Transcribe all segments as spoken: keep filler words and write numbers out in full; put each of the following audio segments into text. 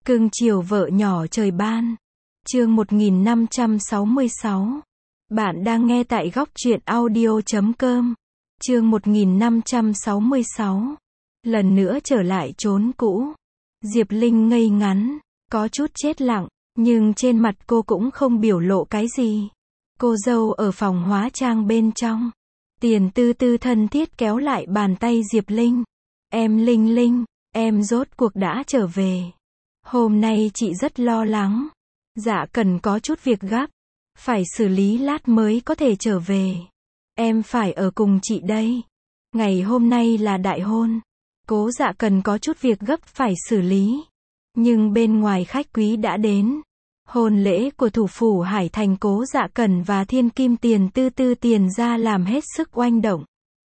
Cưng chiều vợ nhỏ trời ban. Chương một nghìn năm trăm sáu mươi sáu. Bạn đang nghe tại góc truyện audio chấm com. Chương một nghìn năm trăm sáu mươi sáu. Lần nữa trở lại chốn cũ. Diệp Linh ngây ngắn, có chút chết lặng, nhưng trên mặt cô cũng không biểu lộ cái gì. Cô dâu ở phòng hóa trang bên trong. Tiền Tư Tư thân thiết kéo lại bàn tay Diệp Linh. Em Linh Linh, em rốt cuộc đã trở về. Hôm nay chị rất lo lắng. Dạ cần có chút việc gấp. Phải xử lý lát mới có thể trở về. Em phải ở cùng chị đây. Ngày hôm nay là đại hôn. Cố Dạ cần có chút việc gấp phải xử lý. Nhưng bên ngoài khách quý đã đến. Hôn lễ của thủ phủ Hải Thành Cố Dạ Cần và thiên kim Tiền Tư Tư tiền ra làm hết sức oanh động.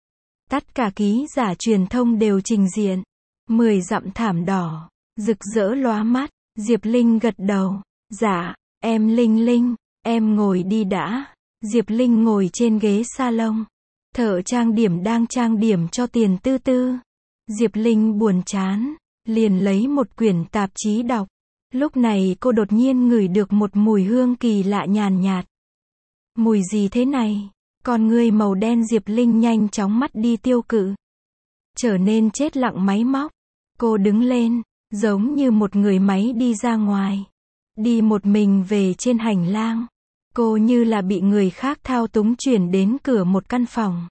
Tất cả ký giả truyền thông đều trình diện. Mười dặm thảm đỏ, rực rỡ lóa mắt. Diệp Linh gật đầu. Dạ, em Linh Linh, em ngồi đi đã. Diệp Linh ngồi trên ghế salon. Thợ trang điểm đang trang điểm cho Tiền Tư Tư. Diệp Linh buồn chán, liền lấy một quyển tạp chí đọc. Lúc này cô đột nhiên ngửi được một mùi hương kỳ lạ nhàn nhạt. Mùi gì thế này? Con ngươi màu đen Diệp Linh nhanh chóng mắt đi tiêu cự. Trở nên chết lặng máy móc. Cô đứng lên, giống như một người máy đi ra ngoài. Đi một mình về trên hành lang. Cô như là bị người khác thao túng chuyển đến cửa một căn phòng.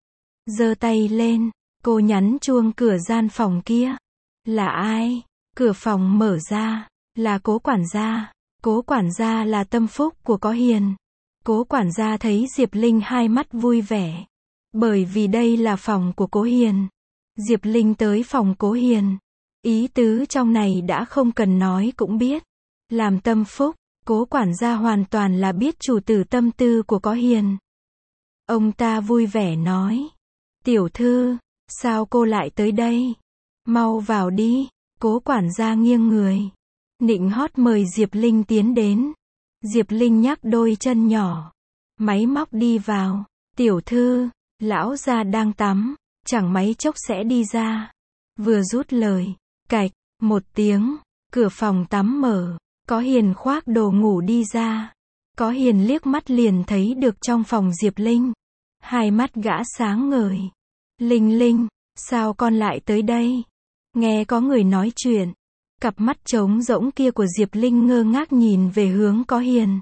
Giơ tay lên, cô nhấn chuông cửa gian phòng kia. Là ai? Cửa phòng mở ra. Là Cố quản gia. Cố quản gia là tâm phúc của Có Hiền. Cố quản gia thấy Diệp Linh hai mắt vui vẻ. Bởi vì đây là phòng của Cố Hiền. Diệp Linh tới phòng Cố Hiền. Ý tứ trong này đã không cần nói cũng biết. Làm tâm phúc, Cố quản gia hoàn toàn là biết chủ tử tâm tư của Có Hiền. Ông ta vui vẻ nói. Tiểu thư, sao cô lại tới đây? Mau vào đi. Cố quản gia nghiêng người. Nịnh hót mời Diệp Linh tiến đến. Diệp Linh nhắc đôi chân nhỏ. Máy móc đi vào. Tiểu thư, lão gia đang tắm. Chẳng mấy chốc sẽ đi ra. Vừa rút lời. Cạch, một tiếng. Cửa phòng tắm mở. Có Hiền khoác đồ ngủ đi ra. Có Hiền liếc mắt liền thấy được trong phòng Diệp Linh. Hai mắt gã sáng ngời. Linh Linh, sao con lại tới đây? Nghe có người nói chuyện. Cặp mắt trống rỗng kia của Diệp Linh ngơ ngác nhìn về hướng Có Hiền.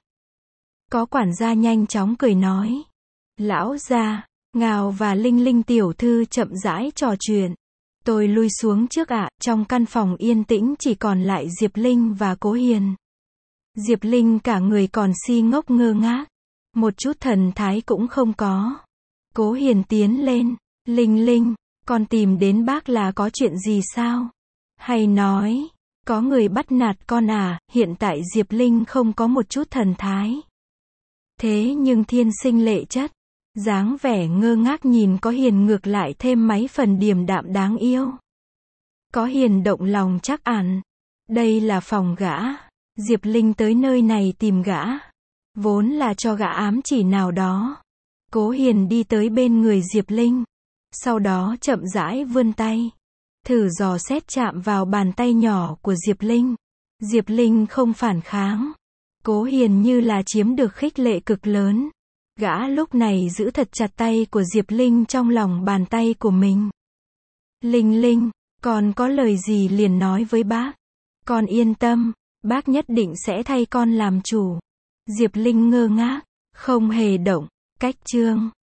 Có quản gia nhanh chóng cười nói. Lão gia, Ngào và Linh Linh tiểu thư chậm rãi trò chuyện. Tôi lui xuống trước ạ. Trong căn phòng yên tĩnh chỉ còn lại Diệp Linh và Cố Hiền. Diệp Linh cả người còn si ngốc ngơ ngác. Một chút thần thái cũng không có. Cố Hiền tiến lên. Linh Linh, con tìm đến bác là có chuyện gì sao? Hay nói, có người bắt nạt con à? Hiện tại Diệp Linh không có một chút thần thái. Thế nhưng thiên sinh lệ chất. Dáng vẻ ngơ ngác nhìn Có Hiền ngược lại thêm mấy phần điềm đạm đáng yêu. Có Hiền động lòng chắc ẳn. Đây là phòng gã. Diệp Linh tới nơi này tìm gã. Vốn là cho gã ám chỉ nào đó. Cố Hiền đi tới bên người Diệp Linh. Sau đó chậm rãi vươn tay. Thử dò xét chạm vào bàn tay nhỏ của Diệp Linh. Diệp Linh không phản kháng. Cố Hiền như là chiếm được khích lệ cực lớn. Gã lúc này giữ thật chặt tay của Diệp Linh trong lòng bàn tay của mình. Linh Linh, con có lời gì liền nói với bác. Con yên tâm, bác nhất định sẽ thay con làm chủ. Diệp Linh ngơ ngác, không hề động. Cách chương